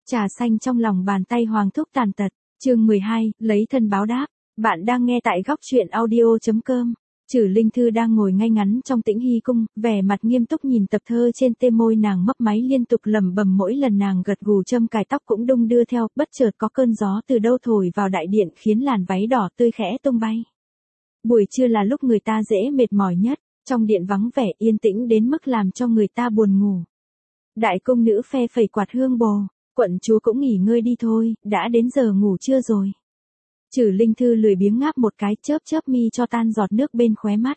Trà xanh trong lòng bàn tay Hoàng thúc tàn tật. Chương 12, lấy thân báo đáp. Bạn đang nghe tại góc truyện audio.com. Trử Linh Thư đang ngồi ngay ngắn trong Tĩnh Hy cung, vẻ mặt nghiêm túc nhìn tập thơ trên tê, môi nàng mấp máy liên tục lẩm bẩm, mỗi lần nàng gật gù châm cài tóc cũng đung đưa theo, bất chợt có cơn gió từ đâu thổi vào đại điện khiến làn váy đỏ tươi khẽ tung bay. Buổi trưa là lúc người ta dễ mệt mỏi nhất, trong điện vắng vẻ yên tĩnh đến mức làm cho người ta buồn ngủ. Đại cung nữ phe phẩy quạt hương bồ, quận chúa cũng nghỉ ngơi đi thôi, đã đến giờ ngủ trưa rồi. Trử Linh Thư lười biếng ngáp một cái, chớp chớp mi cho tan giọt nước bên khóe mắt.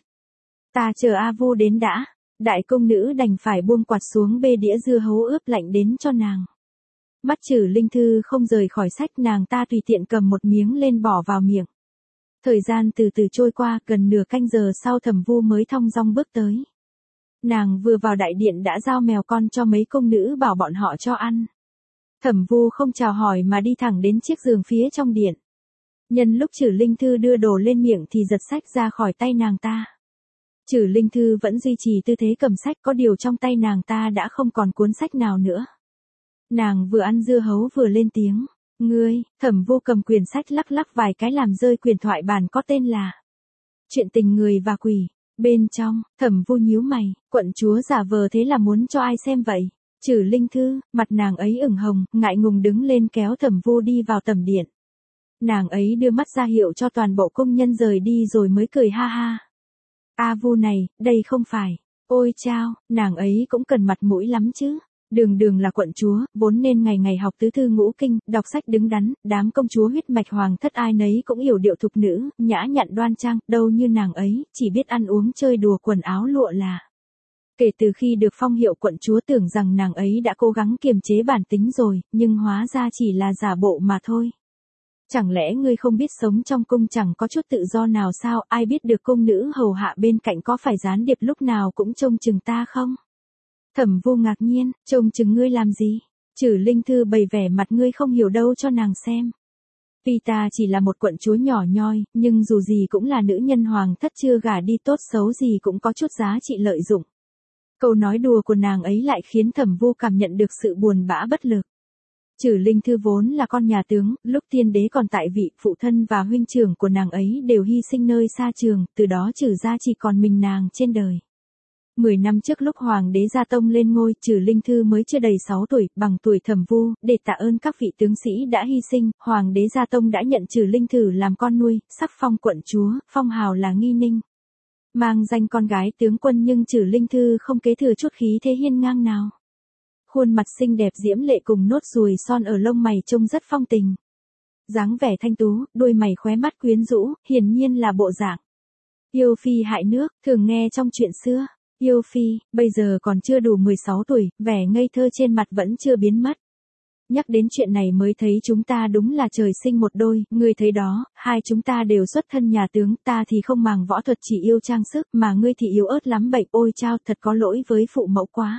Ta chờ A Vu đến đã. Đại cung nữ đành phải buông quạt xuống, bê đĩa dưa hấu ướp lạnh đến cho nàng. Mắt Trử Linh Thư không rời khỏi sách, nàng ta tùy tiện cầm một miếng lên bỏ vào miệng. Thời gian từ từ trôi qua, gần nửa canh giờ sau Thẩm Vu mới thong dong bước tới. Nàng vừa vào đại điện đã giao mèo con cho mấy cung nữ, bảo bọn họ cho ăn. Thẩm Vu không chào hỏi mà đi thẳng đến chiếc giường phía trong điện. Nhân lúc Trử Linh Thư đưa đồ lên miệng thì giật sách ra khỏi tay nàng ta. Trử Linh Thư vẫn duy trì tư thế cầm sách, có điều trong tay nàng ta đã không còn cuốn sách nào nữa. Nàng vừa ăn dưa hấu vừa lên tiếng. Ngươi, Thẩm Vu cầm quyển sách lắc lắc vài cái làm rơi quyển thoại bản có tên là Chuyện tình người và quỷ. Bên trong, Thẩm Vu nhíu mày, quận chúa giả vờ thế là muốn cho ai xem vậy? Trử Linh Thư, mặt nàng ấy ửng hồng, ngại ngùng đứng lên kéo Thẩm Vu đi vào tầm điện. Nàng ấy đưa mắt ra hiệu cho toàn bộ công nhân rời đi rồi mới cười ha ha. A Vu này, đây không phải. Ôi chao, nàng ấy cũng cần mặt mũi lắm chứ. Đường đường là quận chúa, vốn nên ngày ngày học tứ thư ngũ kinh, đọc sách đứng đắn, đám công chúa huyết mạch hoàng thất ai nấy cũng hiểu điệu thục nữ, nhã nhặn đoan trang, đâu như nàng ấy, chỉ biết ăn uống chơi đùa quần áo lụa là. Kể từ khi được phong hiệu quận chúa tưởng rằng nàng ấy đã cố gắng kiềm chế bản tính rồi, nhưng hóa ra chỉ là giả bộ mà thôi. Chẳng lẽ ngươi không biết sống trong cung chẳng có chút tự do nào sao, ai biết được cung nữ hầu hạ bên cạnh có phải gián điệp lúc nào cũng trông chừng ta không? Thẩm Vu ngạc nhiên, trông chừng ngươi làm gì? Trử Linh Thư bày vẻ mặt ngươi không hiểu đâu cho nàng xem. Vì ta chỉ là một quận chúa nhỏ nhoi, nhưng dù gì cũng là nữ nhân hoàng thất chưa gả đi, tốt xấu gì cũng có chút giá trị lợi dụng. Câu nói đùa của nàng ấy lại khiến Thẩm Vu cảm nhận được sự buồn bã bất lực. Trử Linh Thư vốn là con nhà tướng, lúc tiên đế còn tại vị, phụ thân và huynh trưởng của nàng ấy đều hy sinh nơi xa trường, từ đó Trử gia chỉ còn mình nàng trên đời. 10 năm trước lúc Hoàng đế Gia Tông lên ngôi, Trử Linh Thư mới chưa đầy 6 tuổi, bằng tuổi Thẩm Vu, để tạ ơn các vị tướng sĩ đã hy sinh, Hoàng đế Gia Tông đã nhận Trử Linh Thư làm con nuôi, sắc phong quận chúa, phong hào là Nghi Ninh. Mang danh con gái tướng quân nhưng Trử Linh Thư không kế thừa chút khí thế hiên ngang nào. Khuôn mặt xinh đẹp diễm lệ cùng nốt ruồi son ở lông mày trông rất phong tình. Dáng vẻ thanh tú, đôi mày khóe mắt quyến rũ, hiển nhiên là bộ dạng yêu phi hại nước, thường nghe trong chuyện xưa. Yêu phi, bây giờ còn chưa đủ 16 tuổi, vẻ ngây thơ trên mặt vẫn chưa biến mất. Nhắc đến chuyện này mới thấy chúng ta đúng là trời sinh một đôi, ngươi thấy đó, hai chúng ta đều xuất thân nhà tướng, ta thì không màng võ thuật chỉ yêu trang sức, mà ngươi thì yếu ớt lắm bệnh, ôi chao, thật có lỗi với phụ mẫu quá.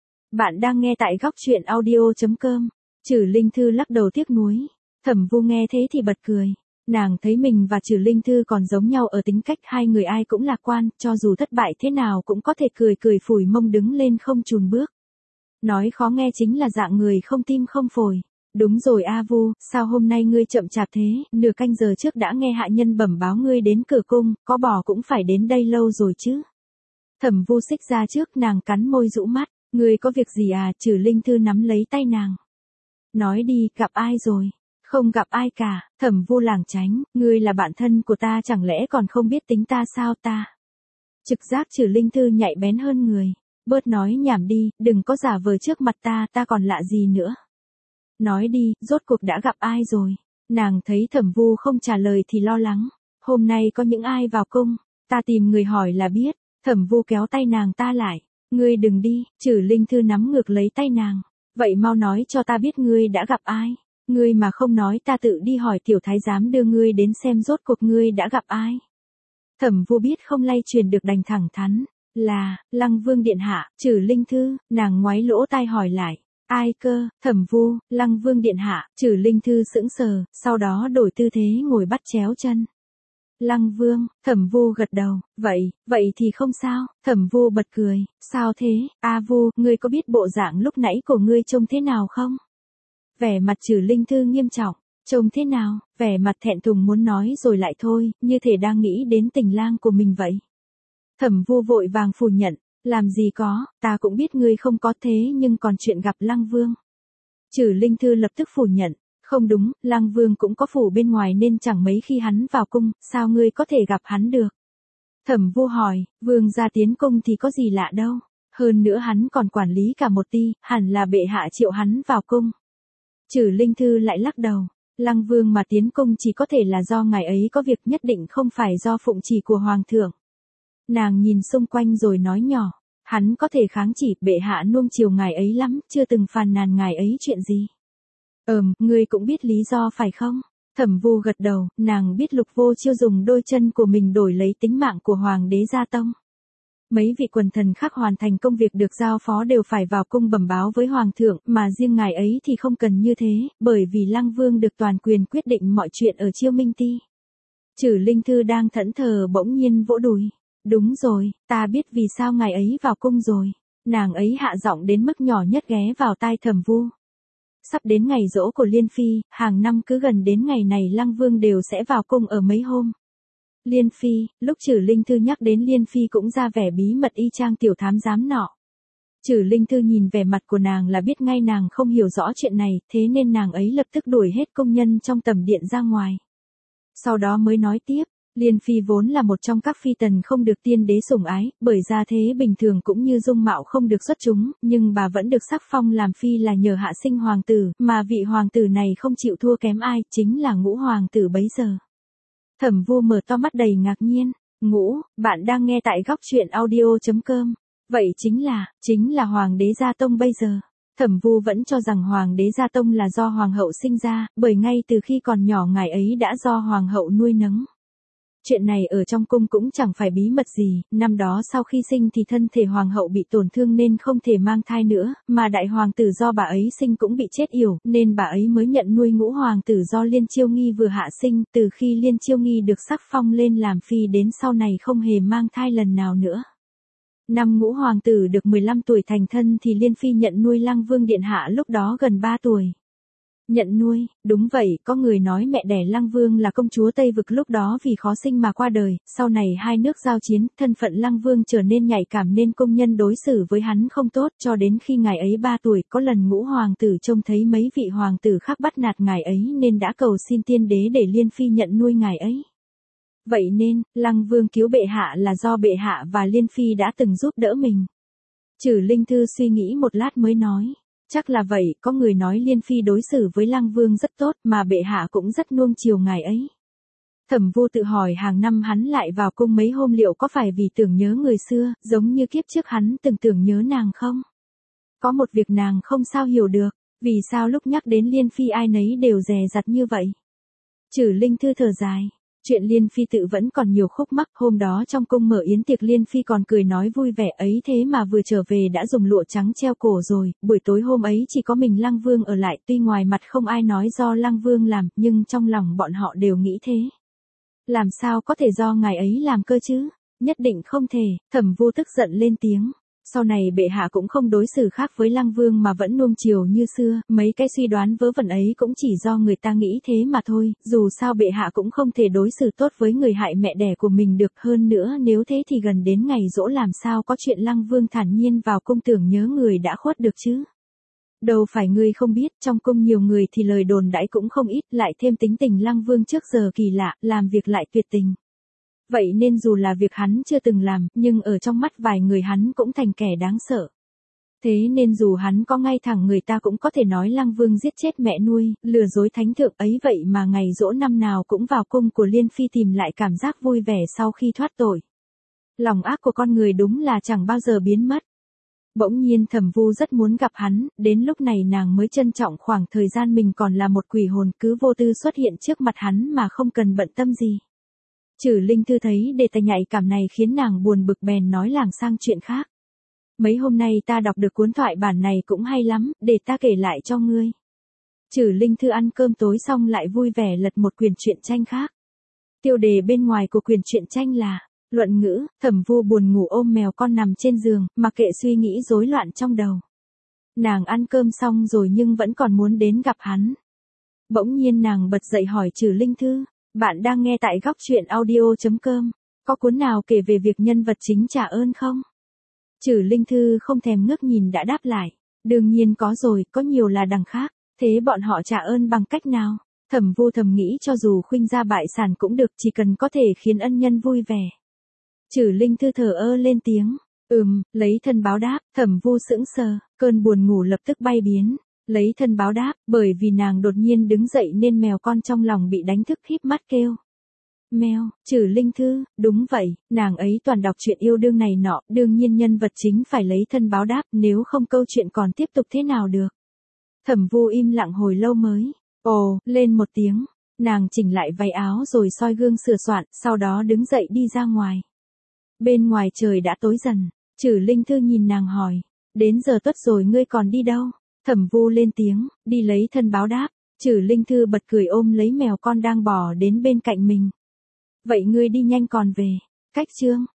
Bạn đang nghe tại góc truyện audio.com. Trử Linh Thư lắc đầu tiếc nuối. Thẩm Vu nghe thế thì bật cười. Nàng thấy mình và Trử Linh Thư còn giống nhau ở tính cách, hai người ai cũng lạc quan, cho dù thất bại thế nào cũng có thể cười cười phủi mông đứng lên không chùn bước. Nói khó nghe chính là dạng người không tim không phổi. Đúng rồi A Vu, sao hôm nay ngươi chậm chạp thế, nửa canh giờ trước đã nghe hạ nhân bẩm báo ngươi đến cửa cung, có bò cũng phải đến đây lâu rồi chứ. Thẩm Vu xích ra trước, nàng cắn môi rũ mắt. Ngươi có việc gì à? Trử Linh Thư nắm lấy tay nàng. Nói đi, gặp ai rồi? Không gặp ai cả. Thẩm Vu lảng tránh, ngươi là bạn thân của ta chẳng lẽ còn không biết tính ta sao ta? Trực giác Trử Linh Thư nhạy bén hơn người. Bớt nói nhảm đi, đừng có giả vờ trước mặt ta còn lạ gì nữa. Nói đi, rốt cuộc đã gặp ai rồi? Nàng thấy Thẩm Vu không trả lời thì lo lắng. Hôm nay có những ai vào cung? Ta tìm người hỏi là biết. Thẩm Vu kéo tay nàng ta lại. Ngươi đừng đi, Trử Linh Thư nắm ngược lấy tay nàng. Vậy mau nói cho ta biết ngươi đã gặp ai. Ngươi mà không nói ta tự đi hỏi tiểu thái giám đưa ngươi đến xem rốt cuộc ngươi đã gặp ai. Thẩm Vu biết không lay truyền được đành thẳng thắn. Là, Lăng Vương điện hạ. Trử Linh Thư, nàng ngoáy lỗ tai hỏi lại. Ai cơ? Thẩm Vu, Lăng Vương điện hạ. Trử Linh Thư sững sờ, sau đó đổi tư thế ngồi bắt chéo chân. Lăng Vương, Thẩm Vu gật đầu, vậy thì không sao. Thẩm Vu bật cười, sao thế? A Vu, ngươi có biết bộ dạng lúc nãy của ngươi trông thế nào không? Vẻ mặt Trử Linh Thư nghiêm trọng, trông thế nào, vẻ mặt thẹn thùng muốn nói rồi lại thôi, như thể đang nghĩ đến tình lang của mình vậy. Thẩm Vu vội vàng phủ nhận, làm gì có, ta cũng biết ngươi không có thế nhưng còn chuyện gặp Lăng Vương. Trử Linh Thư lập tức phủ nhận, không đúng, Lăng Vương cũng có phủ bên ngoài nên chẳng mấy khi hắn vào cung, sao ngươi có thể gặp hắn được? Thẩm Vu hỏi, vương gia tiến cung thì có gì lạ đâu, hơn nữa hắn còn quản lý cả một ty, hẳn là bệ hạ triệu hắn vào cung. Trử Linh Thư lại lắc đầu, Lăng Vương mà tiến cung chỉ có thể là do ngài ấy có việc, nhất định không phải do phụng chỉ của hoàng thượng. Nàng nhìn xung quanh rồi nói nhỏ, hắn có thể kháng chỉ, bệ hạ nuông chiều ngài ấy lắm, chưa từng phàn nàn ngài ấy chuyện gì. Ngươi cũng biết lý do phải không? Thẩm Vu gật đầu, nàng biết Lục Vô Chiêu dùng đôi chân của mình đổi lấy tính mạng của hoàng đế Gia Tông. Mấy vị quần thần khác hoàn thành công việc được giao phó đều phải vào cung bẩm báo với hoàng thượng, mà riêng ngài ấy thì không cần như thế, bởi vì Lăng Vương được toàn quyền quyết định mọi chuyện ở Chiêu Minh Ty. Trử Linh Thư đang thẫn thờ bỗng nhiên vỗ đùi. Đúng rồi, ta biết vì sao ngài ấy vào cung rồi. Nàng ấy hạ giọng đến mức nhỏ nhất ghé vào tai Thẩm Vu. Sắp đến ngày giỗ của Liên Phi, hàng năm cứ gần đến ngày này Lăng Vương đều sẽ vào cung ở mấy hôm. Liên Phi, lúc Trử Linh Thư nhắc đến Liên Phi cũng ra vẻ bí mật y chang tiểu thám giám nọ. Trử Linh Thư nhìn vẻ mặt của nàng là biết ngay nàng không hiểu rõ chuyện này, thế nên nàng ấy lập tức đuổi hết công nhân trong tầm điện ra ngoài. Sau đó mới nói tiếp. Liên Phi vốn là một trong các phi tần không được tiên đế sủng ái, bởi gia thế bình thường cũng như dung mạo không được xuất chúng, nhưng bà vẫn được sắc phong làm phi là nhờ hạ sinh hoàng tử, mà vị hoàng tử này không chịu thua kém ai, chính là Ngũ hoàng tử bấy giờ. Thẩm Vu mở to mắt đầy ngạc nhiên, Ngũ, bạn đang nghe tại Góc Truyện Audio.com, vậy chính là hoàng đế Gia Tông bây giờ. Thẩm Vu vẫn cho rằng hoàng đế Gia Tông là do hoàng hậu sinh ra, bởi ngay từ khi còn nhỏ ngài ấy đã do hoàng hậu nuôi nấng. Chuyện này ở trong cung cũng chẳng phải bí mật gì, năm đó sau khi sinh thì thân thể hoàng hậu bị tổn thương nên không thể mang thai nữa, mà đại hoàng tử do bà ấy sinh cũng bị chết yểu, nên bà ấy mới nhận nuôi Ngũ hoàng tử do Liên Chiêu Nghi vừa hạ sinh, từ khi Liên Chiêu Nghi được sắc phong lên làm phi đến sau này không hề mang thai lần nào nữa. Năm Ngũ hoàng tử được 15 tuổi thành thân thì Liên Phi nhận nuôi Lăng Vương điện hạ lúc đó gần 3 tuổi. Nhận nuôi, đúng vậy, có người nói mẹ đẻ Lăng Vương là công chúa Tây Vực lúc đó vì khó sinh mà qua đời, sau này hai nước giao chiến, thân phận Lăng Vương trở nên nhạy cảm nên công nhân đối xử với hắn không tốt, cho đến khi ngài ấy 3 tuổi, có lần Ngũ hoàng tử trông thấy mấy vị hoàng tử khác bắt nạt ngài ấy nên đã cầu xin tiên đế để Liên Phi nhận nuôi ngài ấy. Vậy nên, Lăng Vương cứu bệ hạ là do bệ hạ và Liên Phi đã từng giúp đỡ mình. Trử Linh Thư suy nghĩ một lát mới nói. Chắc là vậy, có người nói Liên Phi đối xử với Lăng Vương rất tốt mà bệ hạ cũng rất nuông chiều ngài ấy. Thẩm Vu tự hỏi hàng năm hắn lại vào cung mấy hôm liệu có phải vì tưởng nhớ người xưa, giống như kiếp trước hắn từng tưởng nhớ nàng không? Có một việc nàng không sao hiểu được, vì sao lúc nhắc đến Liên Phi ai nấy đều dè dặt như vậy? Trử Linh Thư thở dài. Chuyện Liên Phi tự vẫn còn nhiều khúc mắc, hôm đó trong cung mở yến tiệc Liên Phi còn cười nói vui vẻ ấy thế mà vừa trở về đã dùng lụa trắng treo cổ rồi, buổi tối hôm ấy chỉ có mình Lăng Vương ở lại, tuy ngoài mặt không ai nói do Lăng Vương làm, nhưng trong lòng bọn họ đều nghĩ thế. Làm sao có thể do ngài ấy làm cơ chứ? Nhất định không thể, Thẩm Vu tức giận lên tiếng. Sau này bệ hạ cũng không đối xử khác với Lăng Vương mà vẫn nuông chiều như xưa, mấy cái suy đoán vớ vẩn ấy cũng chỉ do người ta nghĩ thế mà thôi, dù sao bệ hạ cũng không thể đối xử tốt với người hại mẹ đẻ của mình được, hơn nữa nếu thế thì gần đến ngày giỗ làm sao có chuyện Lăng Vương thản nhiên vào cung tưởng nhớ người đã khuất được chứ. Đâu phải ngươi không biết, trong cung nhiều người thì lời đồn đãi cũng không ít, lại thêm tính tình Lăng Vương trước giờ kỳ lạ, làm việc lại tuyệt tình. Vậy nên dù là việc hắn chưa từng làm, nhưng ở trong mắt vài người hắn cũng thành kẻ đáng sợ. Thế nên dù hắn có ngay thẳng người ta cũng có thể nói Lăng Vương giết chết mẹ nuôi, lừa dối thánh thượng ấy, vậy mà ngày giỗ năm nào cũng vào cung của Liên Phi tìm lại cảm giác vui vẻ sau khi thoát tội. Lòng ác của con người đúng là chẳng bao giờ biến mất. Bỗng nhiên Thẩm Vu rất muốn gặp hắn, đến lúc này nàng mới trân trọng khoảng thời gian mình còn là một quỷ hồn cứ vô tư xuất hiện trước mặt hắn mà không cần bận tâm gì. Trử Linh Thư thấy đề tài nhạy cảm này khiến nàng buồn bực bèn nói làng sang chuyện khác. Mấy hôm nay ta đọc được cuốn thoại bản này cũng hay lắm, để ta kể lại cho ngươi. Trử Linh Thư ăn cơm tối xong lại vui vẻ lật một quyển truyện tranh khác. Tiêu đề bên ngoài của quyển truyện tranh là luận ngữ. Thẩm Vu buồn ngủ ôm mèo con nằm trên giường, mặc kệ suy nghĩ rối loạn trong đầu. Nàng ăn cơm xong rồi nhưng vẫn còn muốn đến gặp hắn. Bỗng nhiên nàng bật dậy hỏi Trử Linh Thư, bạn đang nghe tại góc truyện audio.com, có cuốn nào kể về việc nhân vật chính trả ơn không? Trử Linh Thư không thèm ngước nhìn đã đáp lại, đương nhiên có rồi, có nhiều là đằng khác, thế bọn họ trả ơn bằng cách nào? Thẩm Vu thầm nghĩ cho dù khuynh gia bại sản cũng được, chỉ cần có thể khiến ân nhân vui vẻ. Trử Linh Thư thờ ơ lên tiếng, lấy thân báo đáp. Thẩm Vu sững sờ, cơn buồn ngủ lập tức bay biến. Lấy thân báo đáp, bởi vì nàng đột nhiên đứng dậy nên mèo con trong lòng bị đánh thức híp mắt kêu. Mèo, Trử Linh Thư, đúng vậy, nàng ấy toàn đọc chuyện yêu đương này nọ, đương nhiên nhân vật chính phải lấy thân báo đáp, nếu không câu chuyện còn tiếp tục thế nào được. Thẩm Vu im lặng hồi lâu mới, lên một tiếng, nàng chỉnh lại váy áo rồi soi gương sửa soạn, sau đó đứng dậy đi ra ngoài. Bên ngoài trời đã tối dần, Trử Linh Thư nhìn nàng hỏi, đến giờ tuất rồi ngươi còn đi đâu? Thẩm Vu lên tiếng, đi lấy thân báo đáp. Trử Linh Thư bật cười ôm lấy mèo con đang bò đến bên cạnh mình. Vậy ngươi đi nhanh còn về. Cách chương